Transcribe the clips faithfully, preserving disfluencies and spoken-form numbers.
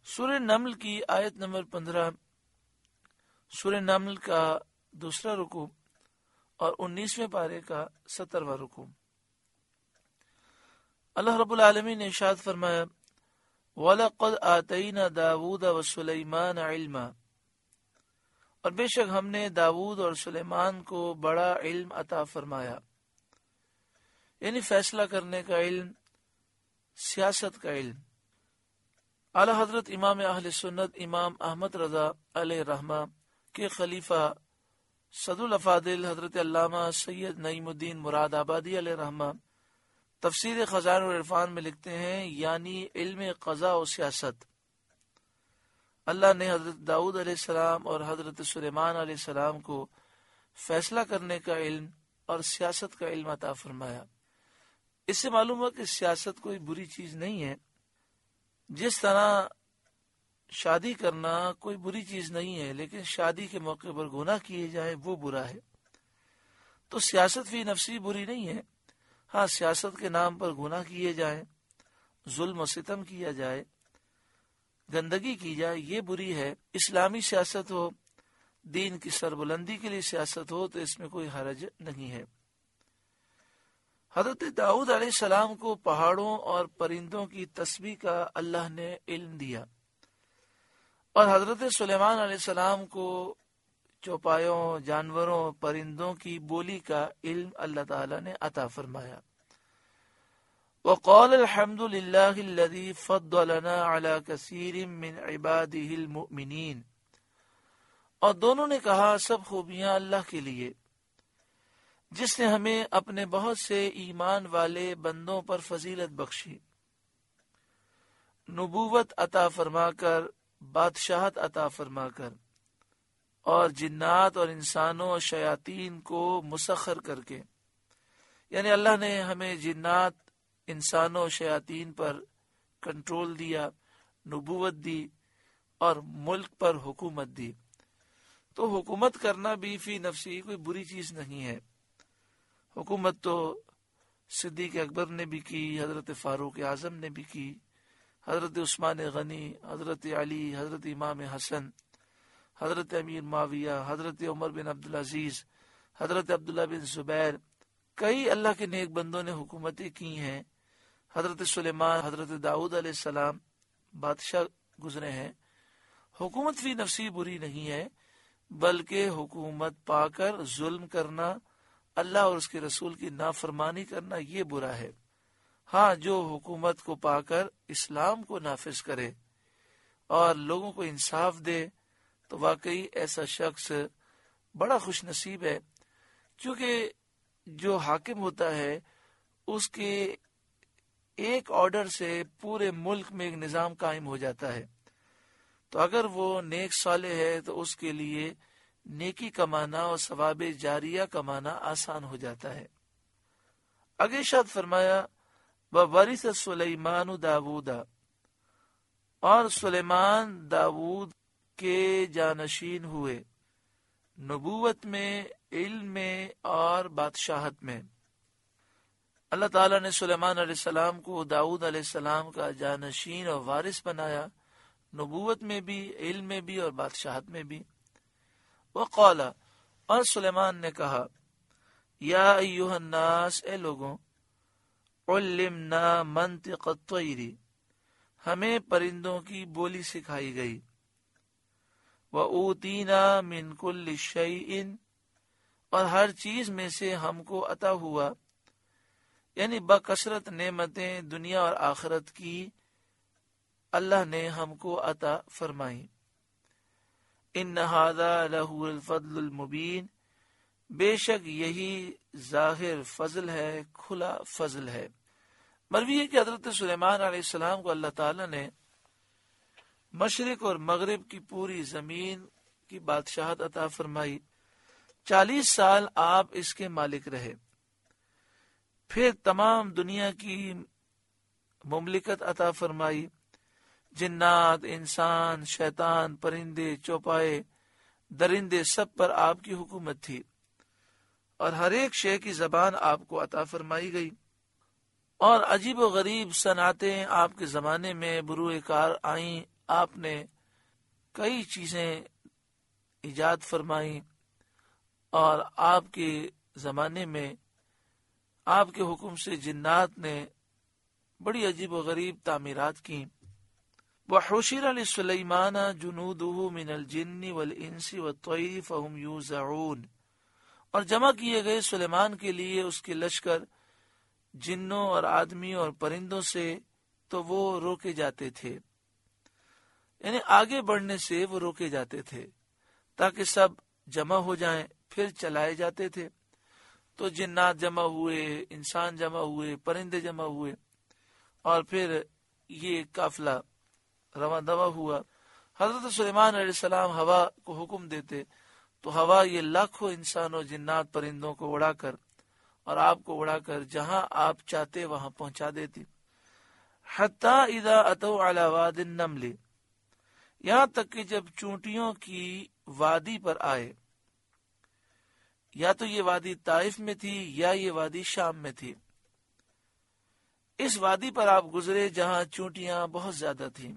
سورہ نمل کی آیت نمبر پندرہ، سورہ نمل کا دوسرا رکوع اور انیسویں پارے کا سترواں رکوع۔ اللہ رب العالمین نے ارشاد فرمایا وَلَقَدْ آتَيْنَا دَاوُودَ وَسُلَيْمَانَ عِلْمًا، اور بے شک ہم نے داود اور سلیمان کو بڑا علم عطا فرمایا، یعنی فیصلہ کرنے کا علم، سیاست کا علم۔ اعلی حضرت امام اہل سنت امام احمد رضا علیہ رحمہ کے خلیفہ صدر الافاضل حضرت علامہ سید نعیم الدین مراد آبادی علیہ رحمہ تفسیر خزائن العرفان میں لکھتے ہیں، یعنی علم قضاء و سیاست۔ اللہ نے حضرت داؤد علیہ السلام اور حضرت سلیمان علیہ السلام کو فیصلہ کرنے کا علم اور سیاست کا علم عطا فرمایا۔ اس سے معلوم ہوا کہ سیاست کوئی بری چیز نہیں ہے، جس طرح شادی کرنا کوئی بری چیز نہیں ہے، لیکن شادی کے موقع پر گناہ کیے جائیں وہ برا ہے۔ تو سیاست فی نفسی بری نہیں ہے، ہاں سیاست کے نام پر گناہ کیے جائیں، ظلم و ستم کیا جائے، گندگی کی جائے، یہ بری ہے۔ اسلامی سیاست ہو، دین کی سربلندی کے لیے سیاست ہو تو اس میں کوئی حرج نہیں ہے۔ حضرت داؤد علیہ السلام کو پہاڑوں اور پرندوں کی تسبیح کا اللہ نے علم دیا، اور حضرت سلیمان علیہ السلام کو چوپایوں، جانوروں، پرندوں کی بولی کا علم اللہ تعالی نے عطا فرمایا۔ وقال الحمد للہ الذی فضلنا علی کثیر من عبادہ المؤمنین، اور دونوں نے کہا سب خوبیاں اللہ کے لیے جس نے ہمیں اپنے بہت سے ایمان والے بندوں پر فضیلت بخشی، نبوت عطا فرما کر، بادشاہت عطا فرما کر، اور جنات اور انسانوں اور شیاطین کو مسخر کر کے، یعنی اللہ نے ہمیں جنات، انسانوں اور شیاطین پر کنٹرول دیا، نبوت دی اور ملک پر حکومت دی۔ تو حکومت کرنا بھی فی نفسی کوئی بری چیز نہیں ہے۔ حکومت تو صدیق اکبر نے بھی کی، حضرت فاروق اعظم نے بھی کی، حضرت عثمان غنی، حضرت علی، حضرت امام حسن، حضرت امیر معاویہ، حضرت عمر بن عبدالعزیز، حضرت عبداللہ بن زبیر، کئی اللہ کے نیک بندوں نے حکومتیں کی ہیں۔ حضرت سلیمان، حضرت داؤد علیہ السلام بادشاہ گزرے ہیں۔ حکومت فی نفسی بری نہیں ہے، بلکہ حکومت پا کر ظلم کرنا، اللہ اور اس کے رسول کی نافرمانی کرنا، یہ برا ہے۔ ہاں جو حکومت کو پا کر اسلام کو نافذ کرے اور لوگوں کو انصاف دے تو واقعی ایسا شخص بڑا خوش نصیب ہے، کیونکہ جو حاکم ہوتا ہے اس کے ایک آرڈر سے پورے ملک میں ایک نظام قائم ہو جاتا ہے۔ تو اگر وہ نیک صالح ہے تو اس کے لیے نیکی کمانا اور ثواب جاریہ کمانا آسان ہو جاتا ہے۔ آگے ارشاد فرمایا وَوَرِثَ سُلَيْمَانُ دَاوُودَ، اور سلیمان داود کے جانشین ہوئے، نبوت میں، علم میں اور بادشاہت میں۔ اللہ تعالیٰ نے سلیمان علیہ السلام کو داؤد علیہ السلام کا جانشین اور وارث بنایا، نبوت میں بھی، علم میں بھی اور بادشاہت میں بھی۔ وقال، اور سلیمان نے کہا یا ایھا الناس، اے لوگوں، علمنا منطق الطیر، ہمیں پرندوں کی بولی سکھائی گئی، وَأُوتِینَا مِن كُلِّ شَیْءٍ، اور ہر چیز میں سے ہم کو عطا ہوا، یعنی بکثرت نعمتیں دنیا اور آخرت کی اللہ نے ہم کو عطا فرمائی۔ ان ھذا لہو الفضل المبین، بے شک یہی ظاہر فضل ہے، کھلا فضل ہے۔ مروی ہے کہ حضرت سلیمان علیہ السلام کو اللہ تعالی نے مشرق اور مغرب کی پوری زمین کی بادشاہت عطا فرمائی، چالیس سال آپ اس کے مالک رہے، پھر تمام دنیا کی مملکت عطا فرمائی، جنات، انسان، شیطان، پرندے، چوپائے، درندے، سب پر آپ کی حکومت تھی، اور ہر ایک شے کی زبان آپ کو عطا فرمائی گئی، اور عجیب و غریب صنعتیں آپ کے زمانے میں بروئے کار آئیں، آپ نے کئی چیزیں ایجاد فرمائی، اور آپ کے زمانے میں آپ کے حکم سے جنات نے بڑی عجیب و غریب تعمیرات کی. وحشر لسلیمان جنودہ من الجن والانس والطیر فهم یوزعون، اور جمع کیے گئے سلیمان کے لیے اس کے لشکر جنوں اور آدمیوں اور پرندوں سے، تو وہ روکے جاتے تھے، یعنی آگے بڑھنے سے وہ روکے جاتے تھے تاکہ سب جمع ہو جائیں، پھر چلائے جاتے تھے. تو جنات جمع ہوئے، انسان جمع ہوئے، پرندے جمع ہوئے، اور پھر یہ قافلہ رواں دواں ہوا. حضرت سلیمان علیہ السلام ہوا کو حکم دیتے تو ہوا یہ لاکھوں انسانوں، جنات، پرندوں کو اڑا کر اور آپ کو اڑا کر جہاں آپ چاہتے وہاں پہنچا دیتی. حتی اذا اتوا علی واد النمل، یہاں تک کہ جب چونٹیوں کی وادی پر آئے، یا تو یہ وادی طائف میں تھی یا یہ وادی شام میں تھی. اس وادی پر آپ گزرے جہاں چونٹیاں بہت زیادہ تھیں.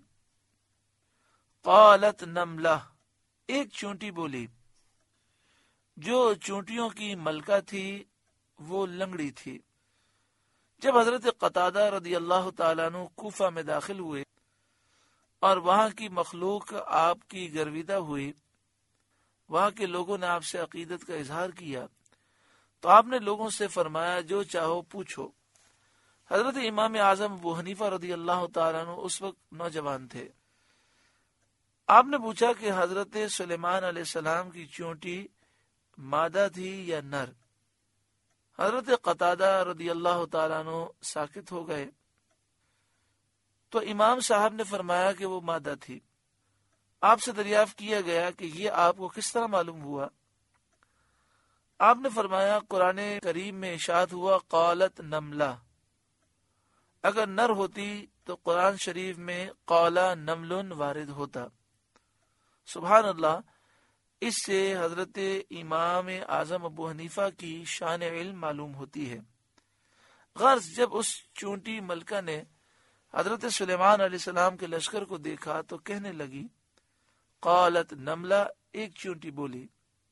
قالت نملہ، ایک چونٹی بولی. جو چونٹیوں کی ملکہ تھی وہ لنگڑی تھی. جب حضرت قتادہ رضی اللہ تعالیٰ عنہ کوفہ میں داخل ہوئے اور وہاں کی مخلوق آپ کی گرویدہ ہوئی، وہاں کے لوگوں نے آپ سے عقیدت کا اظہار کیا، تو آپ نے لوگوں سے فرمایا جو چاہو پوچھو. حضرت امام اعظم ابو حنیفہ رضی اللہ تعالیٰ عنہ اس وقت نوجوان تھے. آپ نے پوچھا کہ حضرت سلیمان علیہ السلام کی چونٹی مادہ تھی یا نر؟ حضرت قتادہ رضی اللہ تعالیٰ عنہ ساکت ہو گئے. تو امام صاحب نے فرمایا کہ وہ مادہ تھی. آپ سے دریافت کیا گیا کہ یہ آپ کو کس طرح معلوم ہوا؟ آپ نے فرمایا قرآن کریم میں ارشاد ہوا قالت نملہ. اگر نر ہوتی تو قرآن شریف میں قالا نمل وارد ہوتا. سبحان اللہ. اس سے حضرت امام اعظم ابو حنیفہ کی شان علم معلوم ہوتی ہے. غرض جب اس چونٹی ملکہ نے حضرت سلیمان علیہ السلام کے لشکر کو دیکھا تو کہنے لگی قالت نملہ، ایک چونٹی بولی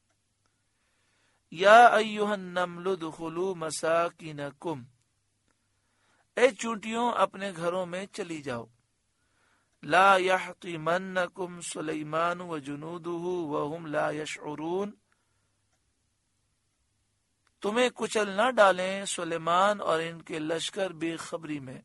یا ایھا النمل ادخلوا مساکنکم، اے چونٹیوں اپنے گھروں میں چلی جاؤ. لا یحطمنکم سلیمان وجنودہ وہم لا یشعرون، تمہیں کچل نہ ڈالیں سلیمان اور ان کے لشکر بے خبری میں.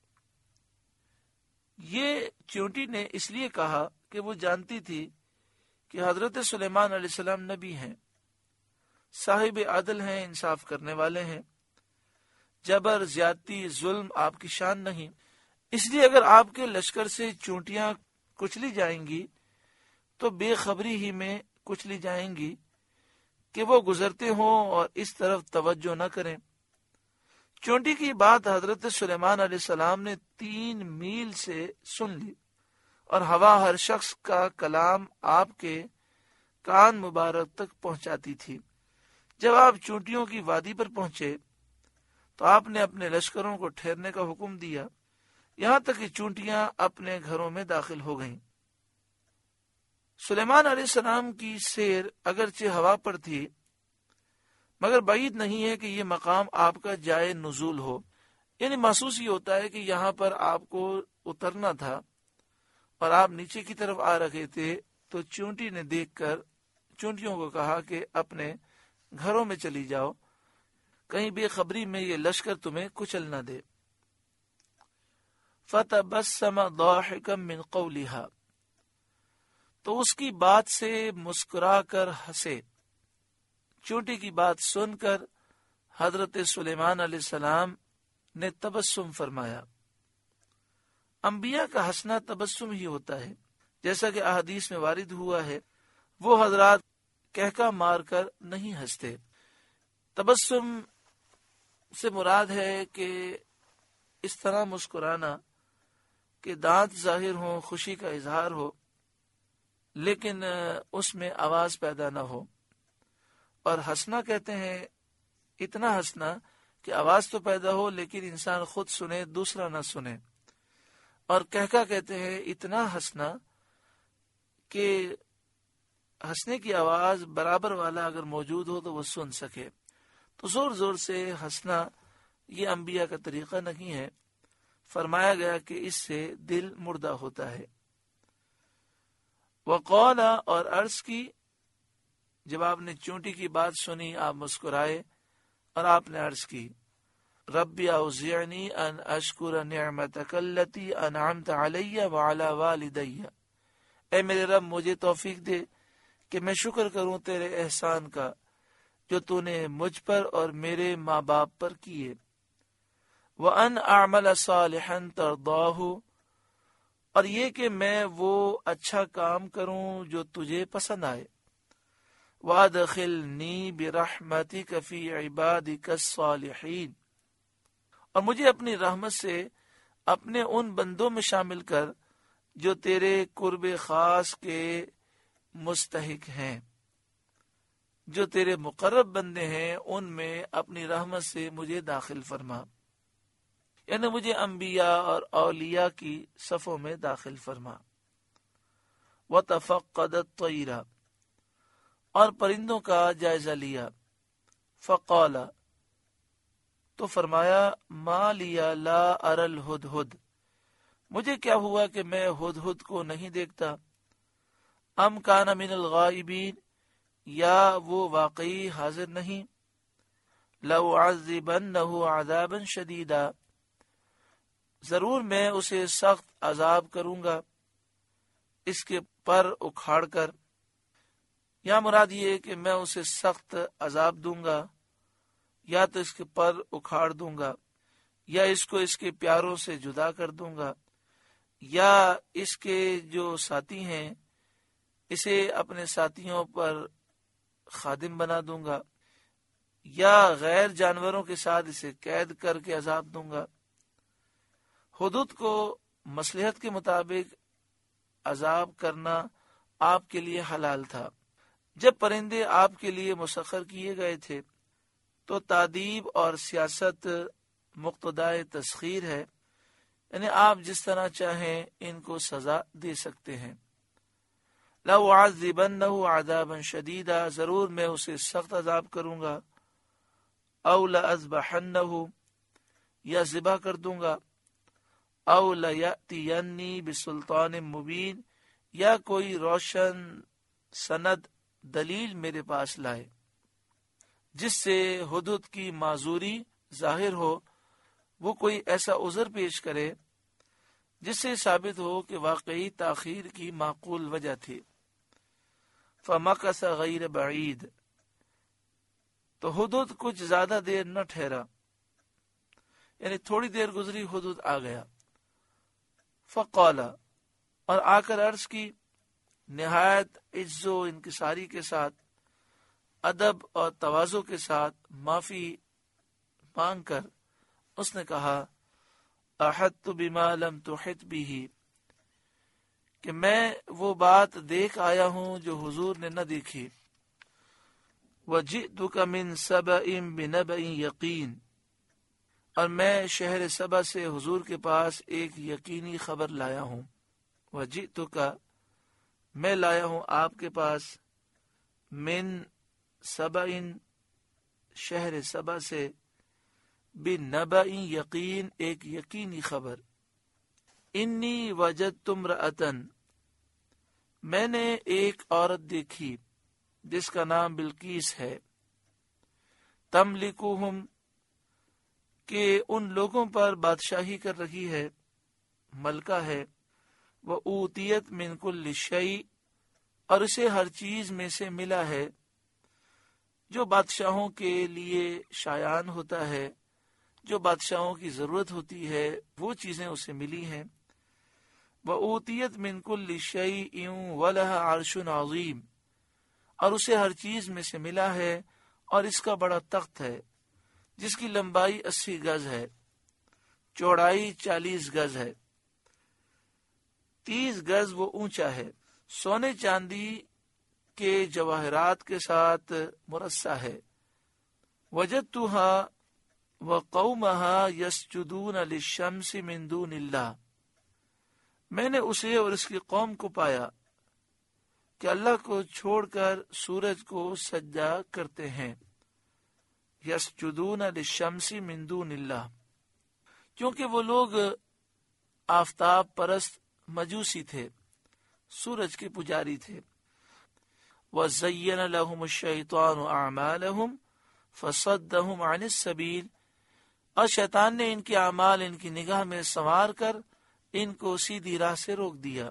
یہ چونٹی نے اس لیے کہا کہ وہ جانتی تھی کہ حضرت سلیمان علیہ السلام نبی ہیں، صاحب عدل ہیں، انصاف کرنے والے ہیں. جبر، زیادتی، ظلم آپ کی شان نہیں. اس لیے اگر آپ کے لشکر سے چونٹیاں کچلی جائیں گی تو بے خبری ہی میں کچلی جائیں گی کہ وہ گزرتے ہوں اور اس طرف توجہ نہ کریں. چونٹی کی بات حضرت سلیمان علیہ السلام نے تین میل سے سن لی، اور ہوا ہر شخص کا کلام آپ کے کان مبارک تک پہنچاتی تھی. جب آپ چونٹیوں کی وادی پر پہنچے تو آپ نے اپنے لشکروں کو ٹھہرنے کا حکم دیا، یہاں تک کہ چونٹیاں اپنے گھروں میں داخل ہو گئیں. سلیمان علیہ السلام کی سیر اگرچہ ہوا پر تھی، مگر بعید نہیں ہے کہ یہ مقام آپ کا جائے نزول ہو. یعنی محسوس یہ ہوتا ہے کہ یہاں پر آپ کو اترنا تھا اور آپ نیچے کی طرف آ رہے تھے. تو چونٹی نے دیکھ کر چونٹیوں کو کہا کہ اپنے گھروں میں چلی جاؤ، کہیں بے خبری میں یہ لشکر تمہیں کچل نہ دے. فَتَبَسَّمَ ضَاحِكًا مِّن قَوْلِهَا، تو اس کی بات سے مسکرا کر ہنسے. چونٹی کی بات سن کر حضرت سلیمان علیہ السلام نے تبسم فرمایا. انبیاء کا ہنسنا تبسم ہی ہوتا ہے، جیسا کہ احادیث میں وارد ہوا ہے. وہ حضرات کہکا مار کر نہیں ہنستے. تبسم سے مراد ہے کہ اس طرح مسکرانا کہ دانت ظاہر ہوں، خوشی کا اظہار ہو، لیکن اس میں آواز پیدا نہ ہو. اور ہنسنا کہتے ہیں اتنا ہنسنا کہ آواز تو پیدا ہو لیکن انسان خود سنے، دوسرا نہ سنے. اور کہکا کہتے ہیں اتنا ہنسنا کہ ہنسنے کی آواز برابر والا اگر موجود ہو تو وہ سن سکے. تو زور زور سے ہنسنا یہ انبیاء کا طریقہ نہیں ہے. فرمایا گیا کہ اس سے دل مردہ ہوتا ہے. وقال اور عرض کی، جب آپ نے چونٹی کی بات سنی آپ مسکرائے اور آپ نے عرض کی ربی اوزعنی ان اشکر نعمتک التی انعمت علی وعلی والدی، اے میرے رب مجھے توفیق دے کہ میں شکر کروں تیرے احسان کا جو تو نے مجھ پر اور میرے ماں باپ پر کیے. وَأَنْ أَعْمَلَ صَالِحًا تَرْضَاهُ، اور یہ کہ میں وہ اچھا کام کروں جو تجھے پسند آئے. وَأَدْخِلْنِي بِرَحْمَتِكَ فِي عِبَادِكَ الصَّالِحِينَ، اور مجھے اپنی رحمت سے اپنے ان بندوں میں شامل کر جو تیرے قرب خاص کے مستحق ہیں، جو تیرے مقرب بندے ہیں ان میں اپنی رحمت سے مجھے داخل فرما، یعنی مجھے انبیاء اور اولیاء کی صفوں میں داخل فرما. وَتَفَقَّدَ الطَّيْرَ، اور پرندوں کا جائزہ لیا. فقال، تو فرمایا ما لیا لا ارى الہدہد، مجھے کیا ہوا کہ میں ہدہد کو نہیں دیکھتا. ام کان من الغائبین، یا وہ واقعی حاضر نہیں. لو عذبنہ عذابا شدیدا، ضرور میں اسے سخت عذاب کروں گا اس کے پر اکھاڑ کر. یا مراد یہ کہ میں اسے سخت عذاب دوں گا، یا تو اس کے پر اکھاڑ دوں گا، یا اس کو اس کے پیاروں سے جدا کر دوں گا، یا اس کے جو ساتھی ہیں اسے اپنے ساتھیوں پر خادم بنا دوں گا، یا غیر جانوروں کے ساتھ اسے قید کر کے عذاب دوں گا. حدود کو مصلحت کے مطابق عذاب کرنا آپ کے لیے حلال تھا. جب پرندے آپ کے لیے مسخر کیے گئے تھے تو تادیب اور سیاست مقتدائے تسخیر ہے، یعنی آپ جس طرح چاہیں ان کو سزا دے سکتے ہیں. لو عذبنہ عذابا شدیدا، ضرور میں اسے سخت عذاب کروں گا. او لأذبحنہ، یا ذبح کر دوں گا. او لیأتینی بسلطان مبین، یا کوئی روشن سند دلیل میرے پاس لائے جس سے حدود کی معذوری ظاہر ہو. وہ کوئی ایسا عذر پیش کرے جس سے ثابت ہو کہ واقعی تاخیر کی معقول وجہ تھی. فمکث غیر بعید، تو حدود کچھ زیادہ دیر نہ ٹھہرا، یعنی تھوڑی دیر گزری حدود آ گیا. فقال، اور آ کر عرض کی نہایت عجز و انکساری کے ساتھ، ادب اور تواضع کے ساتھ معافی مانگ کر اس نے کہا احطت بما لم تحط به، کہ میں وہ بات دیکھ آیا ہوں جو حضور نے نہ دیکھی. وجئتک من سبأ بنبأ یقین، اور میں شہر سبا سے حضور کے پاس ایک یقینی خبر لایا ہوں. وجئتک، میں لایا ہوں آپ کے پاس، من سبأ، شہر سبا سے، بنبأ یقین، ایک یقینی خبر. انی وجدت امرأۃ، میں نے ایک عورت دیکھی جس کا نام بلقیس ہے. تملکہم، کہ ان لوگوں پر بادشاہی کر رہی ہے، ملکہ ہے. وَأُوتِیَتْ مِنْ كُلِّ شَيْءٍ، اور اسے ہر چیز میں سے ملا ہے جو بادشاہوں کے لیے شایان ہوتا ہے، جو بادشاہوں کی ضرورت ہوتی ہے وہ چیزیں اسے ملی ہیں. وَأُوتِیَتْ مِنْ كُلِّ شَيْءٍ وَلَهَا عَرْشٌ عَظِيمٌ، اور اسے ہر چیز میں سے ملا ہے اور اس کا بڑا تخت ہے جس کی لمبائی اسی گز ہے، چوڑائی چالیس گز ہے، تیس گز وہ اونچا ہے. سونے چاندی کے جواہرات کے ساتھ مرصع ہے. وجدتها وقومها يسجدون للشمس من دون اللہ، میں نے اسے اور اس کی قوم کو پایا کہ اللہ کو چھوڑ کر سورج کو سجدہ کرتے ہیں، یسجدون للشمس من دون اللہ، کیونکہ وہ لوگ آفتاب پرست مجوسی تھے، سورج کے پجاری تھے۔ وَزَيَّنَ لَهُمُ الشَّيْطَانُ أَعْمَالَهُمْ فَصَدَّهُمْ عَنِ السَّبِيلِ، اور شیطان نے ان کے اعمال ان کی نگاہ میں سنوار کر ان کو سیدھی راہ سے روک دیا،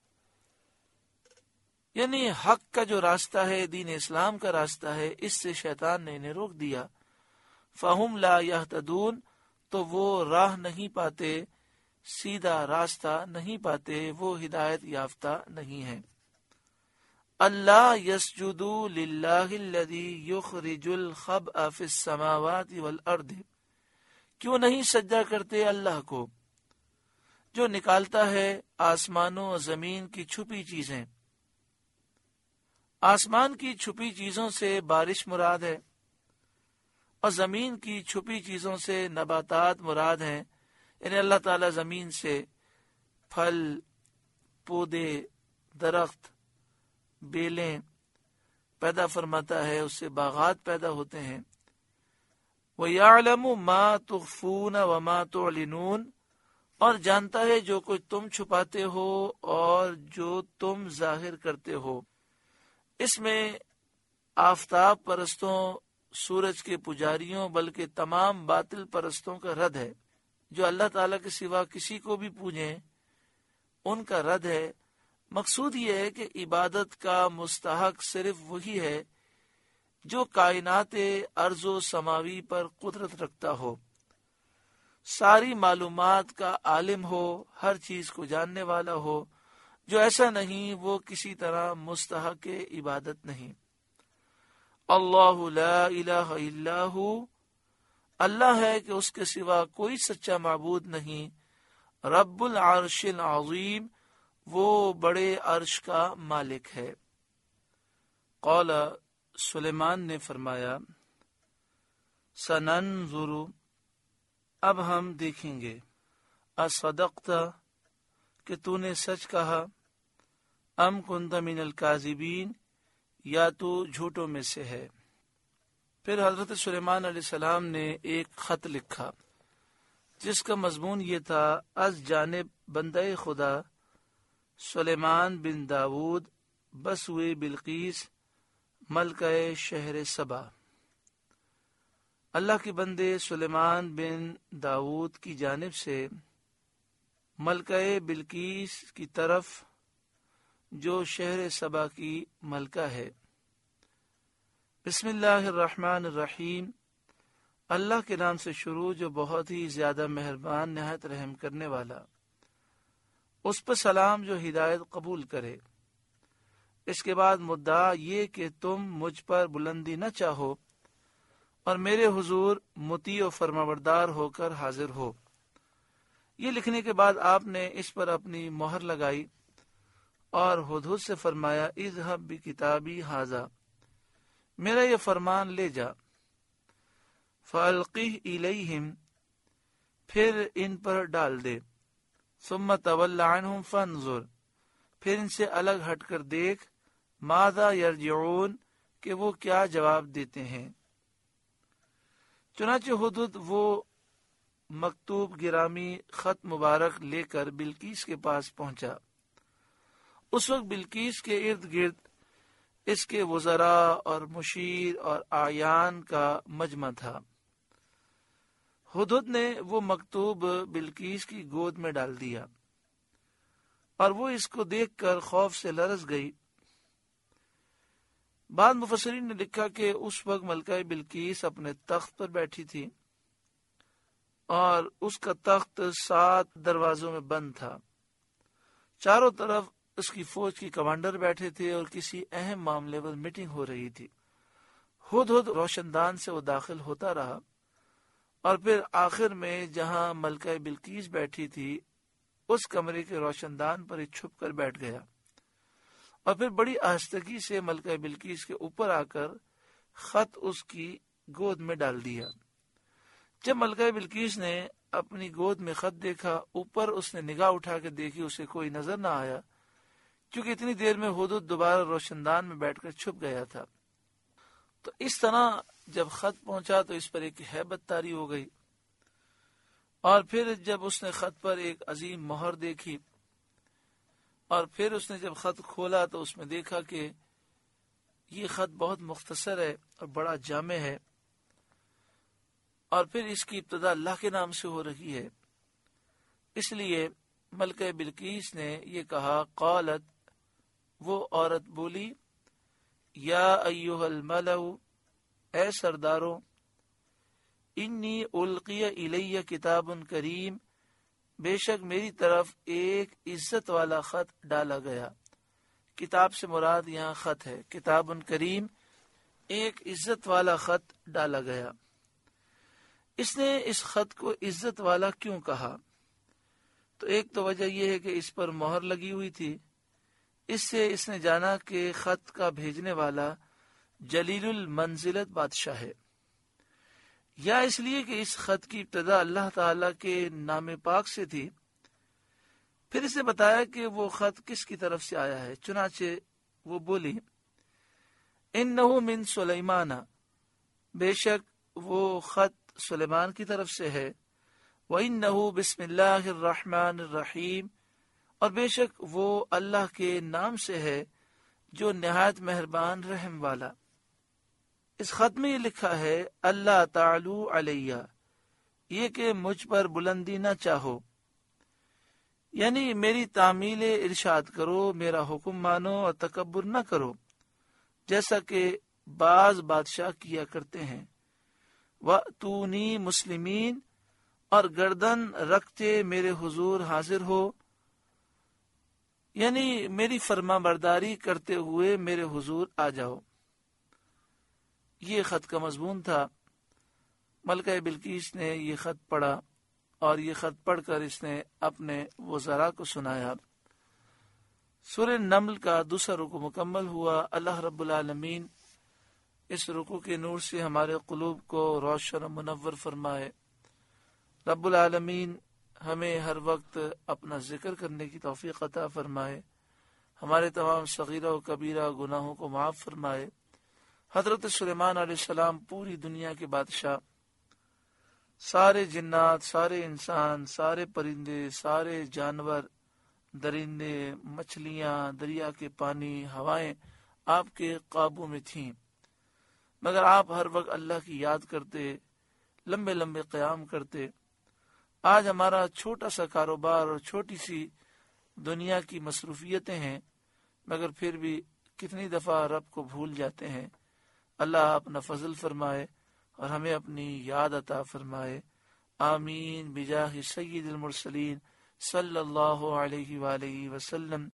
یعنی حق کا جو راستہ ہے، دین اسلام کا راستہ ہے، اس سے شیطان نے انہیں روک دیا۔ فَهُمْ لَا يَهْتَدُونَ، تو وہ راہ نہیں پاتے، سیدھا راستہ نہیں پاتے، وہ ہدایت یافتہ نہیں ہیں۔ اللہ یسجدوا للہ الذی یخرج الخبء فی السماوات والارض، کیوں نہیں سجدہ کرتے اللہ کو جو نکالتا ہے آسمانوں و زمین کی چھپی چیزیں۔ آسمان کی چھپی چیزوں سے بارش مراد ہے، اور زمین کی چھپی چیزوں سے نباتات مراد ہیں، یعنی اللہ تعالی زمین سے پھل، پودے، درخت، بیلیں پیدا فرماتا ہے، اس سے باغات پیدا ہوتے ہیں۔ وَيَعْلَمُ مَا تُخْفُونَ وَمَا تُعْلِنُونَ، اور جانتا ہے جو کچھ تم چھپاتے ہو اور جو تم ظاہر کرتے ہو۔ اس میں آفتاب پرستوں، سورج کے پجاریوں، بلکہ تمام باطل پرستوں کا رد ہے، جو اللہ تعالیٰ کے سوا کسی کو بھی پوجیں، ان کا رد ہے۔ مقصود یہ ہے کہ عبادت کا مستحق صرف وہی ہے جو کائنات ارض و سماوی پر قدرت رکھتا ہو، ساری معلومات کا عالم ہو، ہر چیز کو جاننے والا ہو۔ جو ایسا نہیں وہ کسی طرح مستحق عبادت نہیں۔ اللہ لا الہ الا ہو، اللہ ہے کہ اس کے سوا کوئی سچا معبود نہیں۔ رب العرش العظیم، وہ بڑے عرش کا مالک ہے۔ قال، سلیمان نے فرمایا، سننظر، اب ہم دیکھیں گے، اصدقت، کہ تو نے سچ کہا، ام کنت من الکاذبین، یا تو جھوٹوں میں سے ہے۔ پھر حضرت سلیمان علیہ السلام نے ایک خط لکھا جس کا مضمون یہ تھا، از جانب بندہ خدا سلیمان بن داود بسوئے بلقیس ملکہ شہر سبا، اللہ کے بندے سلیمان بن داود کی جانب سے ملکہ بلقیس کی طرف جو شہر سبا کی ملکہ ہے۔ بسم اللہ الرحمن الرحیم، اللہ کے نام سے شروع جو بہت ہی زیادہ مہربان نہایت رحم کرنے والا۔ اس پر سلام جو ہدایت قبول کرے۔ اس کے بعد مدعا یہ کہ تم مجھ پر بلندی نہ چاہو اور میرے حضور مطیع و فرمانبردار ہو کر حاضر ہو۔ یہ لکھنے کے بعد آپ نے اس پر اپنی مہر لگائی اور ہدہد سے فرمایا، اذهب بکتابی ھذا، میرا یہ فرمان لے جا، فَأَلْقِهْ إِلَيْهِمْ، پھر ان پر ڈال دے، ثم تول عنہم فانظر، پھر ان سے الگ ہٹ کر دیکھ، ماذا یرجعون، کہ وہ کیا جواب دیتے ہیں۔ چنانچہ ہدہد وہ مکتوب گرامی خط مبارک لے کر بلقیس کے پاس پہنچا۔ اس وقت بلقیس کے ارد گرد اس کے وزراء اور مشیر اور اعیان کا مجمع تھا۔ ہدہد نے وہ مکتوب بلقیس کی گود میں ڈال دیا اور وہ اس کو دیکھ کر خوف سے لرز گئی۔ بعد مفسرین نے لکھا کہ اس وقت ملکہ بلقیس اپنے تخت پر بیٹھی تھی اور اس کا تخت سات دروازوں میں بند تھا۔ چاروں طرف اس کی فوج کی کمانڈر بیٹھے تھے اور کسی اہم معاملے پر میٹنگ ہو رہی تھی۔ ہدہد روشن دان سے وہ داخل ہوتا رہا اور پھر آخر میں جہاں ملکہ بلقیس بیٹھی تھی اس کمرے کے روشن دان پر ہی چھپ کر بیٹھ گیا اور پھر بڑی آہستگی سے ملکہ بلقیس کے اوپر آ کر خط اس کی گود میں ڈال دیا۔ جب ملکہ بلقیس نے اپنی گود میں خط دیکھا، اوپر اس نے نگاہ اٹھا کے دیکھی، اسے کوئی نظر نہ آیا، کیونکہ اتنی دیر میں ہدہد دوبارہ روشندان میں بیٹھ کر چھپ گیا تھا۔ تو اس طرح جب خط پہنچا تو اس پر ایک ہیبت طاری ہو گئی، اور پھر جب اس نے خط پر ایک عظیم مہر دیکھی، اور پھر اس نے جب خط کھولا تو اس میں دیکھا کہ یہ خط بہت مختصر ہے اور بڑا جامع ہے، اور پھر اس کی ابتدا اللہ کے نام سے ہو رہی ہے۔ اس لیے ملکہ بلقیس نے یہ کہا، قالت، وہ عورت بولی، یا ایھا الملأ، اے سرداروں، انی القی الی کتاب کریم، بے شک میری طرف ایک عزت والا خط ڈالا گیا۔ کتاب سے مراد یہاں خط ہے، کتاب کریم، ایک عزت والا خط ڈالا گیا۔ اس نے اس خط کو عزت والا کیوں کہا؟ تو ایک تو وجہ یہ ہے کہ اس پر مہر لگی ہوئی تھی، اس سے اس نے جانا کہ خط کا بھیجنے والا جلیل المنزلت بادشاہ ہے، یا اس لیے کہ اس خط کی ابتدا اللہ تعالی کے نام پاک سے تھی۔ پھر اس نے بتایا کہ وہ خط کس کی طرف سے آیا ہے، چنانچہ وہ بولی، انہ من سلیمان، بے شک وہ خط سلیمان کی طرف سے ہے، وَإِنَّهُ بسم اللہ الرحمن الرحیم، اور بے شک وہ اللہ کے نام سے ہے جو نہایت مہربان رحم والا۔ اس خط میں یہ لکھا ہے، اللہ تعالو علیہ، یہ کہ مجھ پر بلندی نہ چاہو، یعنی میری تعمیل ارشاد کرو، میرا حکم مانو اور تکبر نہ کرو، جیسا کہ بعض بادشاہ کیا کرتے ہیں۔ وَأْتُونِي مسلمین، اور گردن رکھتے میرے حضور حاضر ہو، یعنی میری فرما برداری کرتے ہوئے میرے حضور آ جاؤ۔ یہ خط کا مضمون تھا۔ ملکہ بلقیس نے یہ خط پڑھا، اور یہ خط پڑھ کر اس نے اپنے وزراء کو سنایا۔ سورہ نمل کا دوسرا رکوع مکمل ہوا۔ اللہ رب العالمین اس رکوع کے نور سے ہمارے قلوب کو روشن و منور فرمائے۔ رب العالمین ہمیں ہر وقت اپنا ذکر کرنے کی توفیق عطا فرمائے، ہمارے تمام صغیرہ و کبیرہ گناہوں کو معاف فرمائے۔ حضرت سلیمان علیہ السلام پوری دنیا کے بادشاہ، سارے جنات، سارے انسان، سارے پرندے، سارے جانور، درندے، مچھلیاں، دریا کے پانی، ہوائیں آپ کے قابو میں تھیں، مگر آپ ہر وقت اللہ کی یاد کرتے، لمبے لمبے قیام کرتے۔ آج ہمارا چھوٹا سا کاروبار اور چھوٹی سی دنیا کی مصروفیتیں ہیں، مگر پھر بھی کتنی دفعہ رب کو بھول جاتے ہیں۔ اللہ اپنا فضل فرمائے اور ہمیں اپنی یاد عطا فرمائے۔ آمین بجاہ سید المرسلین صلی اللہ علیہ وآلہ وسلم۔